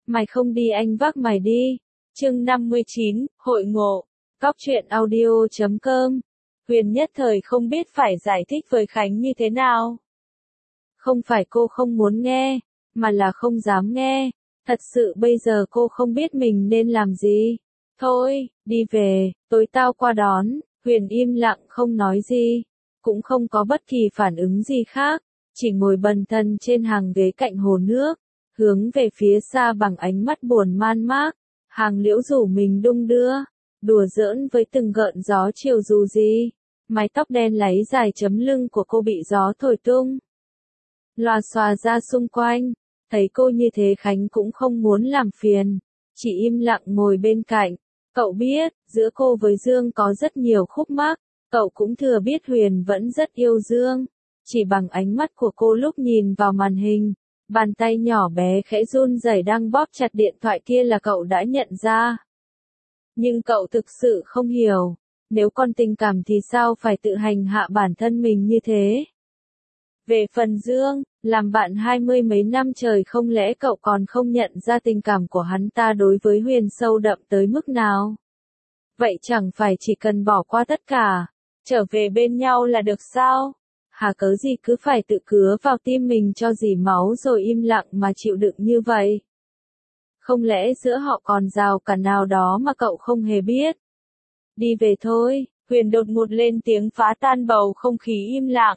Mày không đi anh vác mày đi. Chương 59, Hội ngộ. Cóc truyện audio.com. Huyền nhất thời không biết phải giải thích với Khánh như thế nào. Không phải cô không muốn nghe, mà là không dám nghe. Thật sự bây giờ cô không biết mình nên làm gì. Thôi, đi về, tối tao qua đón. Huyền im lặng không nói gì, cũng không có bất kỳ phản ứng gì khác, chỉ ngồi bần thần trên hàng ghế cạnh hồ nước, hướng về phía xa bằng ánh mắt buồn man mác. Hàng liễu rủ mình đung đưa, đùa giỡn với từng gợn gió chiều dù gì. Mái tóc đen láy dài chấm lưng của cô bị gió thổi tung, loà xòa ra xung quanh. Thấy cô như thế Khánh cũng không muốn làm phiền, chỉ im lặng ngồi bên cạnh. Cậu biết, giữa cô với Dương có rất nhiều khúc mắc, cậu cũng thừa biết Huyền vẫn rất yêu Dương. Chỉ bằng ánh mắt của cô lúc nhìn vào màn hình, bàn tay nhỏ bé khẽ run rẩy đang bóp chặt điện thoại kia là cậu đã nhận ra. Nhưng cậu thực sự không hiểu, nếu còn tình cảm thì sao phải tự hành hạ bản thân mình như thế. Về phần Dương, làm bạn 20 mấy năm trời không lẽ cậu còn không nhận ra tình cảm của hắn ta đối với Huyền sâu đậm tới mức nào? Vậy chẳng phải chỉ cần bỏ qua tất cả, trở về bên nhau là được sao? Hà cớ gì cứ phải tự cứa vào tim mình cho dỉ máu rồi im lặng mà chịu đựng như vậy? Không lẽ giữa họ còn rào cản nào đó mà cậu không hề biết? Đi về thôi, Huyền đột ngột lên tiếng phá tan bầu không khí im lặng.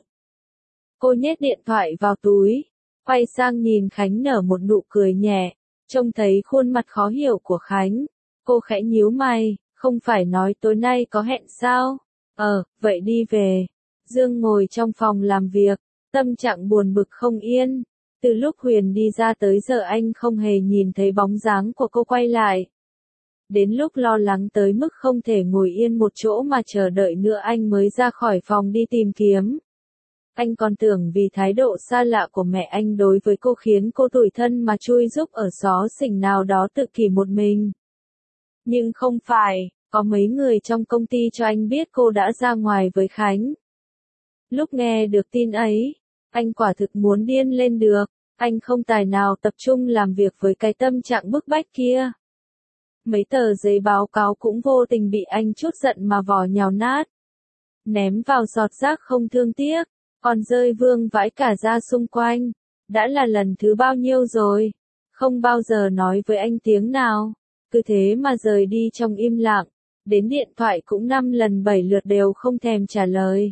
Cô nhét điện thoại vào túi, quay sang nhìn Khánh nở một nụ cười nhẹ, trông thấy khuôn mặt khó hiểu của Khánh. Cô khẽ nhíu mày, không phải nói tối nay có hẹn sao? Vậy đi về. Dương ngồi trong phòng làm việc, tâm trạng buồn bực không yên. Từ lúc Huyền đi ra tới giờ anh không hề nhìn thấy bóng dáng của cô quay lại. Đến lúc lo lắng tới mức không thể ngồi yên một chỗ mà chờ đợi nữa anh mới ra khỏi phòng đi tìm kiếm. Anh còn tưởng vì thái độ xa lạ của mẹ anh đối với cô khiến cô tủi thân mà chui rúc ở xó xỉnh nào đó tự kỷ một mình. Nhưng không phải, có mấy người trong công ty cho anh biết cô đã ra ngoài với Khánh. Lúc nghe được tin ấy, anh quả thực muốn điên lên được, anh không tài nào tập trung làm việc với cái tâm trạng bức bách kia. Mấy tờ giấy báo cáo cũng vô tình bị anh chút giận mà vò nhào nát. Ném vào giọt rác không thương tiếc, còn rơi vương vãi cả ra xung quanh. Đã là lần thứ bao nhiêu rồi, không bao giờ nói với anh tiếng nào, cứ thế mà rời đi trong im lặng, đến điện thoại cũng 5 lần 7 lượt đều không thèm trả lời.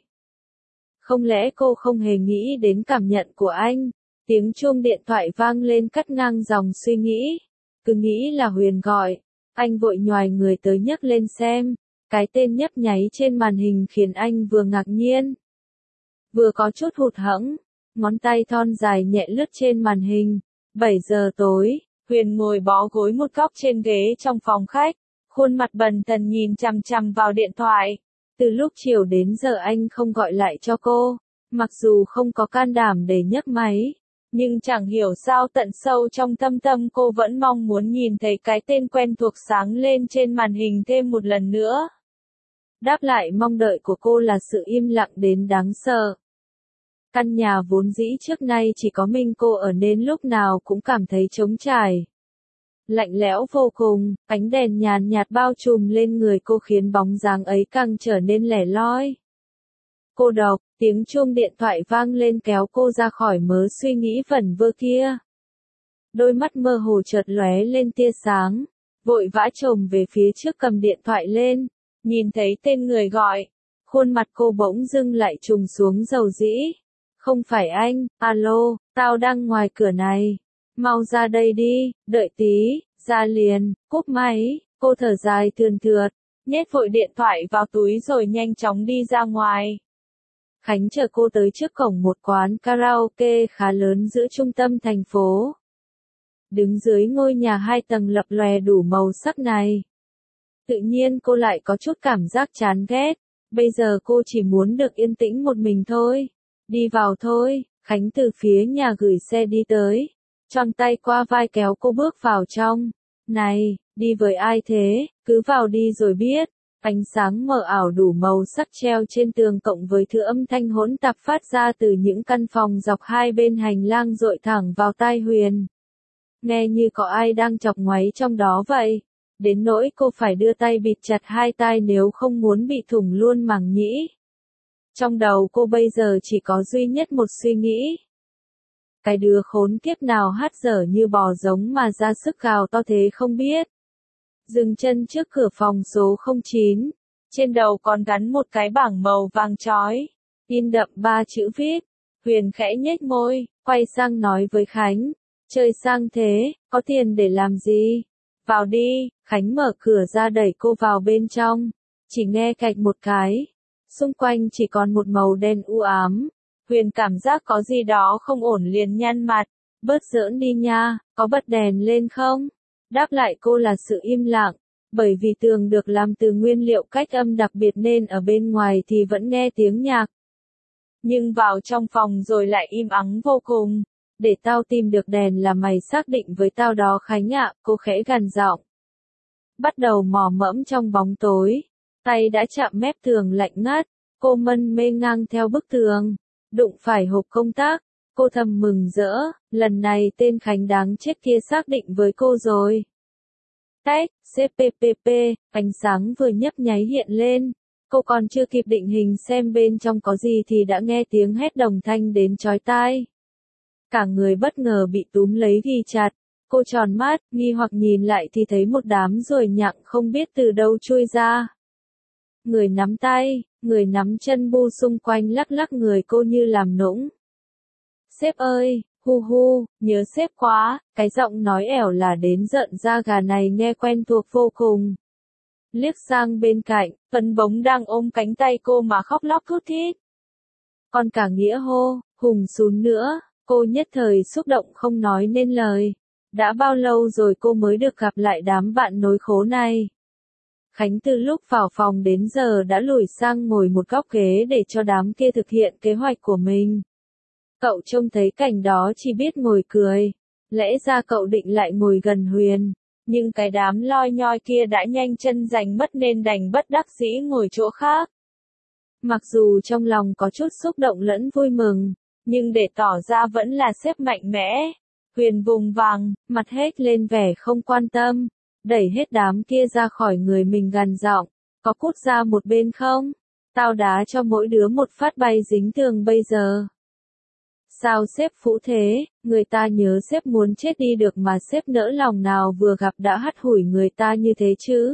Không lẽ cô không hề nghĩ đến cảm nhận của anh? Tiếng chuông điện thoại vang lên cắt ngang dòng suy nghĩ, cứ nghĩ là Huyền gọi, anh vội nhoài người tới nhấc lên xem. Cái tên nhấp nháy trên màn hình khiến anh vừa ngạc nhiên, vừa có chút hụt hẫng, ngón tay thon dài nhẹ lướt trên màn hình. 7 giờ tối, Huyền ngồi bó gối một góc trên ghế trong phòng khách, khuôn mặt bần thần nhìn chằm chằm vào điện thoại. Từ lúc chiều đến giờ anh không gọi lại cho cô, mặc dù không có can đảm để nhấc máy, nhưng chẳng hiểu sao tận sâu trong thâm tâm cô vẫn mong muốn nhìn thấy cái tên quen thuộc sáng lên trên màn hình thêm một lần nữa. Đáp lại mong đợi của cô là sự im lặng đến đáng sợ. Căn nhà vốn dĩ trước nay chỉ có mình cô ở nên lúc nào cũng cảm thấy trống trải. Lạnh lẽo vô cùng, ánh đèn nhàn nhạt bao trùm lên người cô khiến bóng dáng ấy càng trở nên lẻ loi. Cô độc, tiếng chuông điện thoại vang lên kéo cô ra khỏi mớ suy nghĩ vẩn vơ kia. Đôi mắt mơ hồ chợt lóe lên tia sáng, vội vã chồm về phía trước cầm điện thoại lên, nhìn thấy tên người gọi, khuôn mặt cô bỗng dưng lại trùng xuống dầu dĩ. Không phải anh, alo, tao đang ngoài cửa này, mau ra đây đi, đợi tí, ra liền. Cúp máy, cô thở dài thườn thượt, nhét vội điện thoại vào túi rồi nhanh chóng đi ra ngoài. Khánh chờ cô tới trước cổng một quán karaoke khá lớn giữa trung tâm thành phố. Đứng dưới ngôi nhà 2 tầng lập lòe đủ màu sắc này, tự nhiên cô lại có chút cảm giác chán ghét. Bây giờ cô chỉ muốn được yên tĩnh một mình thôi. Đi vào thôi, Khánh từ phía nhà gửi xe đi tới, tròn tay qua vai kéo cô bước vào trong. Này, đi với ai thế, cứ vào đi rồi biết. Ánh sáng mờ ảo đủ màu sắc treo trên tường cộng với thứ âm thanh hỗn tạp phát ra từ những căn phòng dọc hai bên hành lang dội thẳng vào tai Huyền. nghe như có ai đang chọc ngoáy trong đó vậy. Đến nỗi cô phải đưa tay bịt chặt hai tai nếu không muốn bị thủng luôn màng nhĩ. Trong đầu cô bây giờ chỉ có duy nhất một suy nghĩ. Cái đứa khốn kiếp nào hát dở như bò giống mà ra sức gào to thế không biết. Dừng chân trước cửa phòng số 09. Trên đầu còn gắn một cái bảng màu vàng chói. In đậm 3 chữ viết. Huyền khẽ nhếch môi, quay sang nói với Khánh. Chơi sang thế, có tiền để làm gì? Vào đi. Khánh mở cửa ra đẩy cô vào bên trong. Chỉ nghe cạch một cái. Xung quanh chỉ còn một màu đen u ám. Huyền cảm giác có gì đó không ổn liền nhăn mặt. Bớt giỡn đi nha, có bật đèn lên không? Đáp lại cô là sự im lặng. Bởi vì tường được làm từ nguyên liệu cách âm đặc biệt nên ở bên ngoài thì vẫn nghe tiếng nhạc. Nhưng vào trong phòng rồi lại im ắng vô cùng. Để tao tìm được đèn là mày xác định với tao đó Khánh ạ, cô khẽ gằn giọng. Bắt đầu mò mẫm trong bóng tối. Tay đã chạm mép tường lạnh ngắt. Cô mân mê ngang theo bức tường. Đụng phải hộp công tác. Cô thầm mừng rỡ. Lần này tên Khánh đáng chết kia xác định với cô rồi. Tách, CPPP, ánh sáng vừa nhấp nháy hiện lên. Cô còn chưa kịp định hình xem bên trong có gì thì đã nghe tiếng hét đồng thanh đến chói tai. Cả người bất ngờ bị túm lấy ghi chặt. Cô tròn mắt, nghi hoặc nhìn lại thì thấy một đám ruồi nhặng không biết từ đâu chui ra. Người nắm tay, người nắm chân bu xung quanh lắc lắc người cô như làm nũng. Sếp ơi, hu hu, nhớ sếp quá, cái giọng nói ẻo là đến giận da gà này nghe quen thuộc vô cùng. Liếc sang bên cạnh, Tấn Bống đang ôm cánh tay cô mà khóc lóc thút thít. Còn cả Nghĩa hô, Hùng xuống nữa, cô nhất thời xúc động không nói nên lời. Đã bao lâu rồi cô mới được gặp lại đám bạn nối khố này. Khánh từ lúc vào phòng đến giờ đã lùi sang ngồi một góc ghế để cho đám kia thực hiện kế hoạch của mình. Cậu trông thấy cảnh đó chỉ biết ngồi cười. Lẽ ra cậu định lại ngồi gần Huyền. Nhưng cái đám loi nhoi kia đã nhanh chân giành mất nên đành bất đắc dĩ ngồi chỗ khác. Mặc dù trong lòng có chút xúc động lẫn vui mừng, nhưng để tỏ ra vẫn là sếp mạnh mẽ. Huyền vùng vằng, mặt hết lên vẻ không quan tâm, đẩy hết đám kia ra khỏi người mình gằn giọng, có cút ra một bên không? Tao đá cho mỗi đứa một phát bay dính tường bây giờ. Sao sếp phũ thế, người ta nhớ sếp muốn chết đi được mà sếp nỡ lòng nào vừa gặp đã hắt hủi người ta như thế chứ?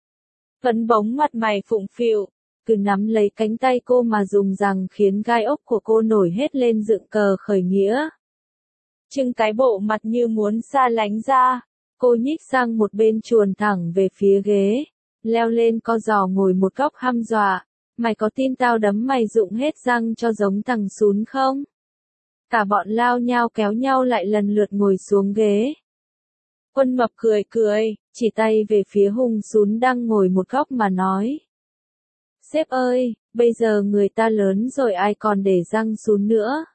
Tấn Bống mặt mày phụng phịu, cứ nắm lấy cánh tay cô mà dùng rằng khiến gai ốc của cô nổi hết lên dựng cờ khởi nghĩa. Trưng cái bộ mặt như muốn xa lánh ra, cô nhích sang một bên chuồn thẳng về phía ghế, leo lên co giò ngồi một góc hăm dọa. Mày có tin tao đấm mày rụng hết răng cho giống thằng Sún không? Cả bọn lao nhau kéo nhau lại lần lượt ngồi xuống ghế. Quân Mập cười cười, chỉ tay về phía Hùng Sún đang ngồi một góc mà nói. Sếp ơi, bây giờ người ta lớn rồi ai còn để răng Sún nữa.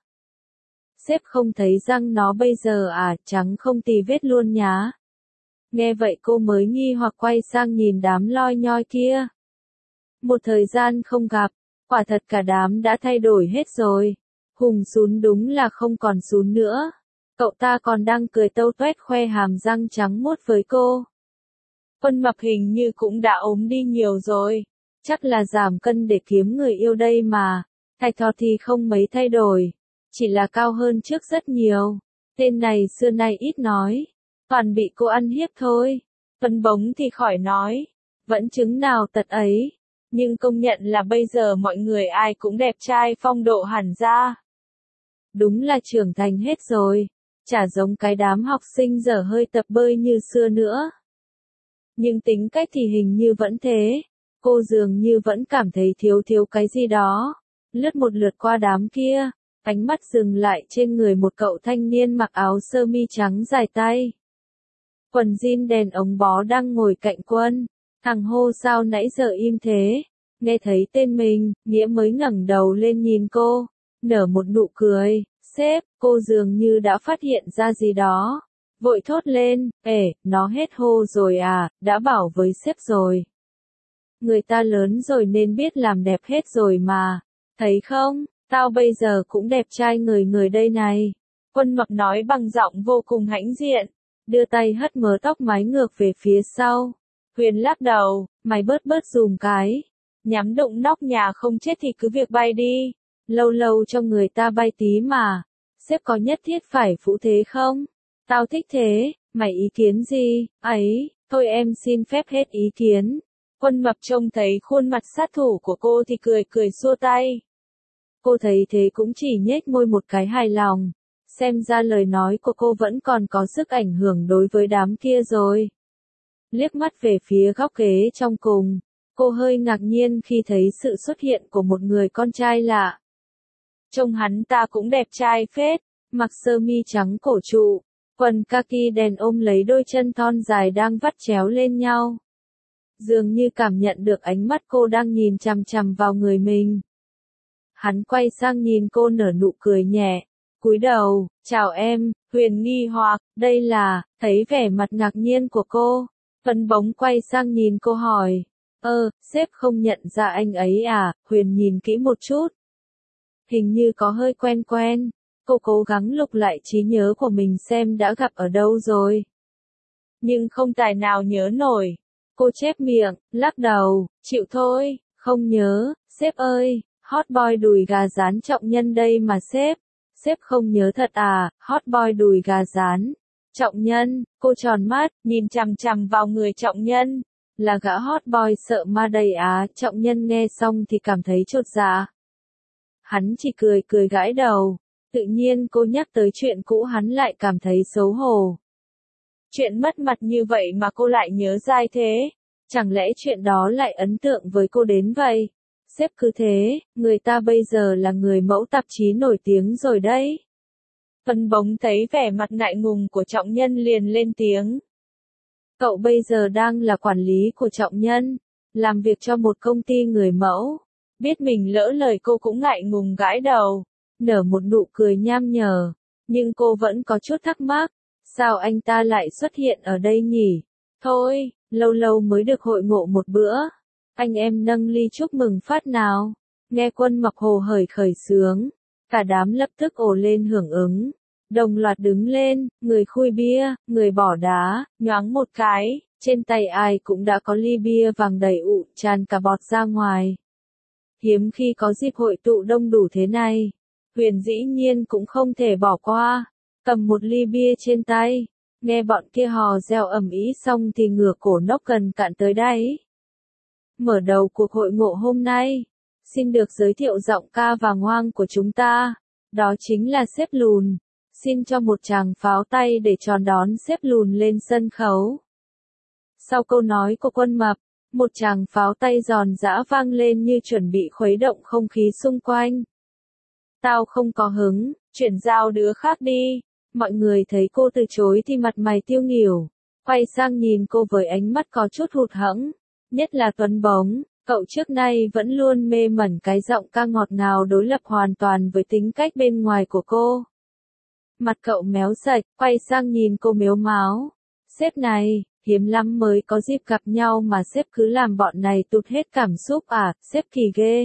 Sếp không thấy răng nó bây giờ à, trắng không tì vết luôn nhá. Nghe vậy cô mới nghi hoặc quay sang nhìn đám loi nhoi kia. Một thời gian không gặp, quả thật cả đám đã thay đổi hết rồi. Hùng Sún đúng là không còn Sún nữa. Cậu ta còn đang cười tâu toét khoe hàm răng trắng muốt với cô. Quân Mập hình như cũng đã ốm đi nhiều rồi. Chắc là giảm cân để kiếm người yêu đây mà. Thạch Thọt thì không mấy thay đổi. Chỉ là cao hơn trước rất nhiều. Tên này xưa nay ít nói. Toàn bị cô ăn hiếp thôi. Tấn Bống thì khỏi nói. Vẫn chứng nào tật ấy. Nhưng công nhận là bây giờ mọi người ai cũng đẹp trai phong độ hẳn ra. Đúng là trưởng thành hết rồi. Chả giống cái đám học sinh dở hơi tập bơi như xưa nữa. Nhưng tính cách thì hình như vẫn thế. Cô dường như vẫn cảm thấy thiếu cái gì đó. Lướt một lượt qua đám kia. Ánh mắt dừng lại trên người một cậu thanh niên mặc áo sơ mi trắng dài tay. Quần jean đèn ống bó đang ngồi cạnh Quân. Thằng hô sao nãy giờ im thế. Nghe thấy tên mình, Nghĩa mới ngẩng đầu lên nhìn cô. Nở một nụ cười. Sếp, cô dường như đã phát hiện ra gì đó. Vội thốt lên, nó hết hô rồi à, đã bảo với sếp rồi. Người ta lớn rồi nên biết làm đẹp hết rồi mà. Thấy không, tao bây giờ cũng đẹp trai người đây này. Quân Mập nói bằng giọng vô cùng hãnh diện. đưa tay hất mớ tóc mái ngược về phía sau. Huyền lắc đầu, mày bớt dùm cái. Nhắm đụng nóc nhà không chết thì cứ việc bay đi. Lâu lâu cho người ta bay tí mà. Sếp có nhất thiết phải phũ thế không? Tao thích thế, mày ý kiến gì? Ấy, thôi em xin phép hết ý kiến. Quân Mập trông thấy khuôn mặt sát thủ của cô thì cười cười xua tay. Cô thấy thế cũng chỉ nhếch môi một cái hài lòng. Xem ra lời nói của cô vẫn còn có sức ảnh hưởng đối với đám kia rồi. Liếc mắt về phía góc ghế trong cùng, cô hơi ngạc nhiên khi thấy sự xuất hiện của một người con trai lạ. Trông hắn ta cũng đẹp trai phết, mặc sơ mi trắng cổ trụ, quần kaki đen ôm lấy đôi chân thon dài đang vắt chéo lên nhau. Dường như cảm nhận được ánh mắt cô đang nhìn chằm chằm vào người mình. Hắn quay sang nhìn cô nở nụ cười nhẹ, cúi đầu, chào em. Huyền nghi hoặc, đây là, thấy vẻ mặt ngạc nhiên của cô. Phân Bóng quay sang nhìn cô hỏi, sếp không nhận ra anh ấy à? Huyền nhìn kỹ một chút. Hình như có hơi quen quen. Cô cố gắng lục lại trí nhớ của mình xem đã gặp ở đâu rồi. Nhưng không tài nào nhớ nổi. Cô chép miệng, lắc đầu, chịu thôi, không nhớ. Sếp ơi, hot boy đùi gà rán Trọng Nhân đây mà sếp. Sếp không nhớ thật à? Hot boy đùi gà rán Trọng Nhân. Cô tròn mắt, nhìn chằm chằm vào người Trọng Nhân. Là gã hot boy sợ ma đầy á. Trọng Nhân nghe xong thì cảm thấy chột dạ. Hắn chỉ cười cười gãi đầu. Tự nhiên cô nhắc tới chuyện cũ hắn lại cảm thấy xấu hổ. Chuyện mất mặt như vậy mà cô lại nhớ dai thế. Chẳng lẽ chuyện đó lại ấn tượng với cô đến vậy? Sếp cứ thế, người ta bây giờ là người mẫu tạp chí nổi tiếng rồi đấy. Phân Bóng thấy vẻ mặt ngại ngùng của Trọng Nhân liền lên tiếng. Cậu bây giờ đang là quản lý của Trọng Nhân, làm việc cho một công ty người mẫu. Biết mình lỡ lời cô cũng ngại ngùng gãi đầu, nở một nụ cười nham nhở, nhưng cô vẫn có chút thắc mắc, sao anh ta lại xuất hiện ở đây nhỉ? Thôi, lâu lâu mới được hội ngộ một bữa, anh em nâng ly chúc mừng phát nào. Nghe Quân Mập hồ hởi khởi sướng, cả đám lập tức ồ lên hưởng ứng, đồng loạt đứng lên, người khui bia, người bỏ đá, nhoáng một cái, trên tay ai cũng đã có ly bia vàng đầy ụ, tràn cả bọt ra ngoài. Hiếm khi có dịp hội tụ đông đủ thế này, Huyền dĩ nhiên cũng không thể bỏ qua, cầm một ly bia trên tay, nghe bọn kia hò reo ầm ĩ xong thì ngửa cổ nốc gần cạn tới đáy. Mở đầu cuộc hội ngộ hôm nay, xin được giới thiệu giọng ca vàng oang của chúng ta, đó chính là Sếp Lùn. Xin cho một tràng pháo tay để chào đón Sếp Lùn lên sân khấu. Sau câu nói của Quân Mập, một tràng pháo tay giòn giã vang lên như chuẩn bị khuấy động không khí xung quanh. Tao không có hứng, chuyển giao đứa khác đi. Mọi người thấy cô từ chối thì mặt mày tiêu nghỉu, quay sang nhìn cô với ánh mắt có chút hụt hẫng. Nhất là Tuấn Bóng, cậu trước nay vẫn luôn mê mẩn cái giọng ca ngọt ngào đối lập hoàn toàn với tính cách bên ngoài của cô. Mặt cậu méo sạch, quay sang nhìn cô mếu máo. Sếp này, hiếm lắm mới có dịp gặp nhau mà sếp cứ làm bọn này tụt hết cảm xúc à? Sếp kỳ ghê.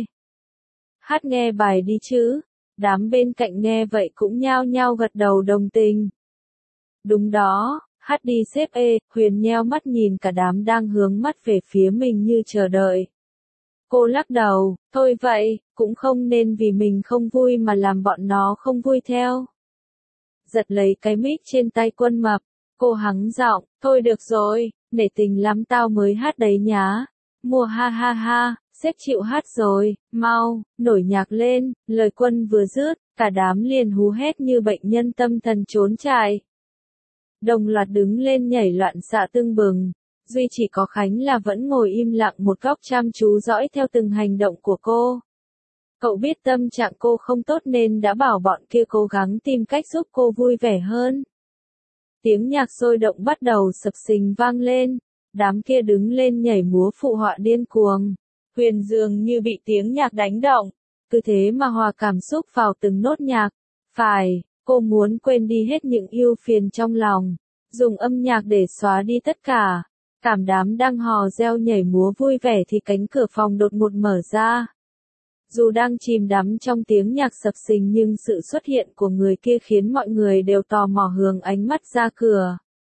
Hát nghe bài đi chứ. Đám bên cạnh nghe vậy cũng nhao nhao gật đầu đồng tình. Đúng đó, hát đi sếp ê. Huyền nheo mắt nhìn cả đám đang hướng mắt về phía mình như chờ đợi. Cô lắc đầu, thôi vậy, cũng không nên vì mình không vui mà làm bọn nó không vui theo. Giật lấy cái mic trên tay Quân Mập, cô hắng giọng, thôi được rồi, nể tình lắm tao mới hát đấy nhá. Mùa ha ha ha, sếp chịu hát rồi, mau, nổi nhạc lên. Lời Quân vừa dứt, cả đám liền hú hét như bệnh nhân tâm thần trốn chạy. Đồng loạt đứng lên nhảy loạn xạ tưng bừng. Duy chỉ có Khánh là vẫn ngồi im lặng một góc chăm chú dõi theo từng hành động của cô. Cậu biết tâm trạng cô không tốt nên đã bảo bọn kia cố gắng tìm cách giúp cô vui vẻ hơn. Tiếng nhạc sôi động bắt đầu sập sình vang lên, đám kia đứng lên nhảy múa phụ họa điên cuồng. Huyền dường như bị tiếng nhạc đánh động, cứ thế mà hòa cảm xúc vào từng nốt nhạc. Phải, cô muốn quên đi hết những ưu phiền trong lòng, dùng âm nhạc để xóa đi tất cả. Cảm đám đang hò reo nhảy múa vui vẻ thì cánh cửa phòng đột ngột mở ra. Dù đang chìm đắm trong tiếng nhạc sập sình nhưng sự xuất hiện của người kia khiến mọi người đều tò mò hướng ánh mắt ra cửa.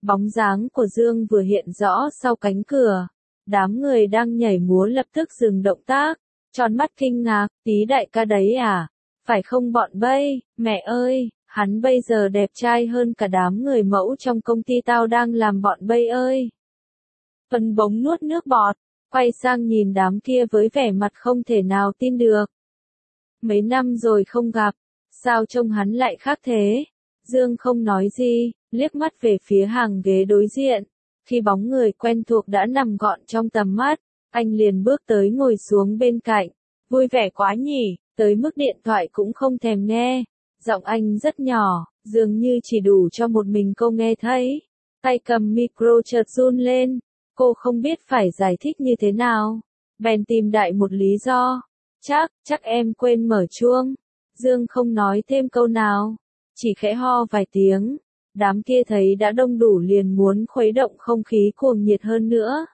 Bóng dáng của Dương vừa hiện rõ sau cánh cửa. Đám người đang nhảy múa lập tức dừng động tác, tròn mắt kinh ngạc, Tí đại ca đấy à? Phải không bọn Bay, mẹ ơi, hắn bây giờ đẹp trai hơn cả đám người mẫu trong công ty tao đang làm bọn Bay ơi. Vân Bống nuốt nước bọt, quay sang nhìn đám kia với vẻ mặt không thể nào tin được. Mấy năm rồi không gặp, sao trông hắn lại khác thế? Dương không nói gì, liếc mắt về phía hàng ghế đối diện. Khi bóng người quen thuộc đã nằm gọn trong tầm mắt, anh liền bước tới ngồi xuống bên cạnh. Vui vẻ quá nhỉ, tới mức điện thoại cũng không thèm nghe. Giọng anh rất nhỏ, dường như chỉ đủ cho một mình cô nghe thấy. Tay cầm micro chợt run lên, cô không biết phải giải thích như thế nào. Bèn tìm đại một lý do. Chắc em quên mở chuông. Dương không nói thêm câu nào, chỉ khẽ ho vài tiếng. Đám kia thấy đã đông đủ liền muốn khuấy động không khí cuồng nhiệt hơn nữa.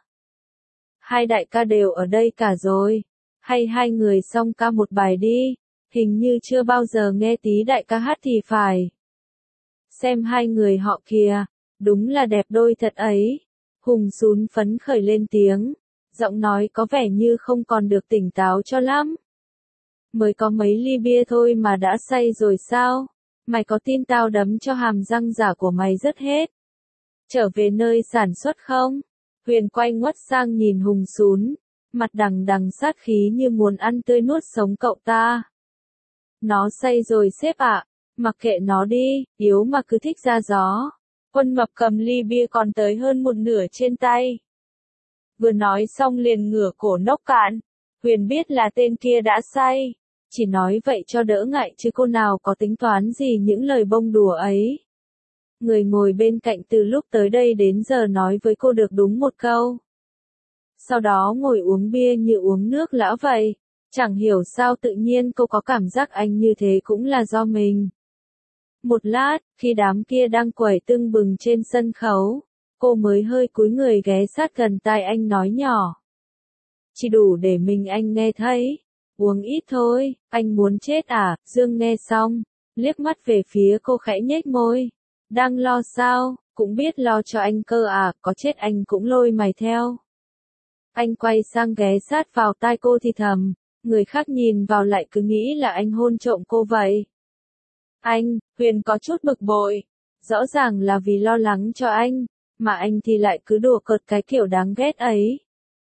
Hai đại ca đều ở đây cả rồi. Hay hai người xong ca một bài đi. Hình như chưa bao giờ nghe Tí đại ca hát thì phải. Xem hai người họ kìa, đúng là đẹp đôi thật ấy. Hùng Sún phấn khởi lên tiếng, giọng nói có vẻ như không còn được tỉnh táo cho lắm. Mới có mấy ly bia thôi mà đã say rồi sao? Mày có tin tao đấm cho hàm răng giả của mày rớt hết? Trở về nơi sản xuất không? Huyền quay ngoắt sang nhìn Hùng Sún, mặt đằng đằng sát khí như muốn ăn tươi nuốt sống cậu ta. Nó say rồi sếp ạ, mặc kệ nó đi, yếu mà cứ thích ra gió. Quân Mập cầm ly bia còn tới hơn một nửa trên tay. Vừa nói xong liền ngửa cổ nốc cạn. Huyền biết là tên kia đã say, chỉ nói vậy cho đỡ ngại chứ cô nào có tính toán gì những lời bông đùa ấy. Người ngồi bên cạnh từ lúc tới đây đến giờ nói với cô được đúng một câu. Sau đó ngồi uống bia như uống nước lã vậy. Chẳng hiểu sao tự nhiên cô có cảm giác anh như thế cũng là do mình. Một lát, khi đám kia đang quẩy tưng bừng trên sân khấu, cô mới hơi cúi người ghé sát gần tai anh nói nhỏ. Chỉ đủ để mình anh nghe thấy. Uống ít thôi, anh muốn chết à? Dương nghe xong, liếc mắt về phía cô khẽ nhếch môi. Đang lo sao, cũng biết lo cho anh cơ à, có chết anh cũng lôi mày theo. Anh quay sang ghé sát vào tai cô thì thầm, người khác nhìn vào lại cứ nghĩ là anh hôn trộm cô vậy. Anh, Huyền có chút bực bội, rõ ràng là vì lo lắng cho anh, mà anh thì lại cứ đùa cợt cái kiểu đáng ghét ấy.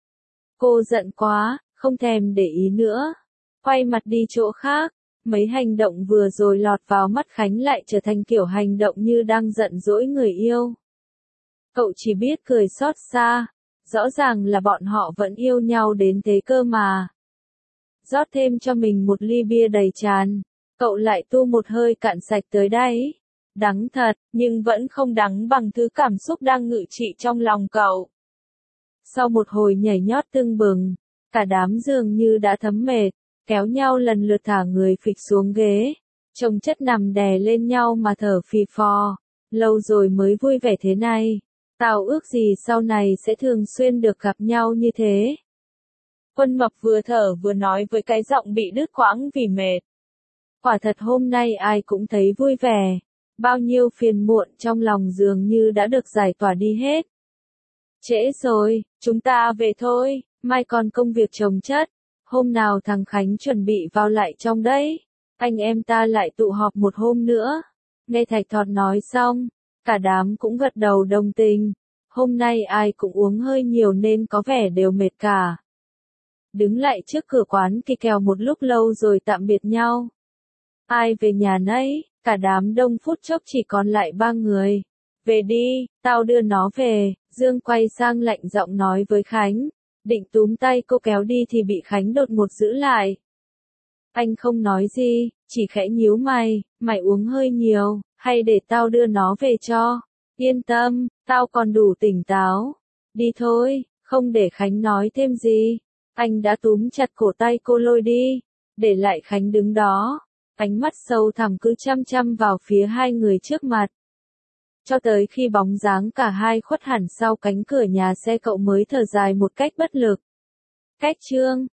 Cô giận quá, không thèm để ý nữa, quay mặt đi chỗ khác. Mấy hành động vừa rồi lọt vào mắt Khánh lại trở thành kiểu hành động như đang giận dỗi người yêu. Cậu chỉ biết cười xót xa, rõ ràng là bọn họ vẫn yêu nhau đến thế cơ mà. Rót thêm cho mình một ly bia đầy tràn, cậu lại tu một hơi cạn sạch tới đáy. Đắng thật, nhưng vẫn không đắng bằng thứ cảm xúc đang ngự trị trong lòng cậu. Sau một hồi nhảy nhót tưng bừng, cả đám dường như đã thấm mệt, kéo nhau lần lượt thả người phịch xuống ghế, chồng chất nằm đè lên nhau mà thở phì phò. Lâu rồi mới vui vẻ thế này, tao ước gì sau này sẽ thường xuyên được gặp nhau như thế. Quân Mập vừa thở vừa nói với cái giọng bị đứt quãng vì mệt. Quả thật hôm nay ai cũng thấy vui vẻ, bao nhiêu phiền muộn trong lòng dường như đã được giải tỏa đi hết. Trễ rồi, chúng ta về thôi, mai còn công việc chồng chất. Hôm nào thằng Khánh chuẩn bị vào lại trong đấy, anh em ta lại tụ họp một hôm nữa. Nghe Thạch Thọt nói xong, cả đám cũng gật đầu đồng tình. Hôm nay ai cũng uống hơi nhiều nên có vẻ đều mệt cả. Đứng lại trước cửa quán kỳ kèo một lúc lâu rồi tạm biệt nhau. Ai về nhà nấy, cả đám đông phút chốc chỉ còn lại 3 người. Về đi, tao đưa nó về. Dương quay sang lạnh giọng nói với Khánh. Định túm tay cô kéo đi thì bị Khánh đột ngột giữ lại. Anh không nói gì, chỉ khẽ nhíu mày, mày uống hơi nhiều, hay để tao đưa nó về cho? Yên tâm, tao còn đủ tỉnh táo. Đi thôi, không để Khánh nói thêm gì. Anh đã túm chặt cổ tay cô lôi đi, để lại Khánh đứng đó, ánh mắt sâu thẳm cứ chăm chăm vào phía hai người trước mặt. Cho tới khi bóng dáng cả hai khuất hẳn sau cánh cửa nhà xe cậu mới thở dài một cách bất lực. Cách chương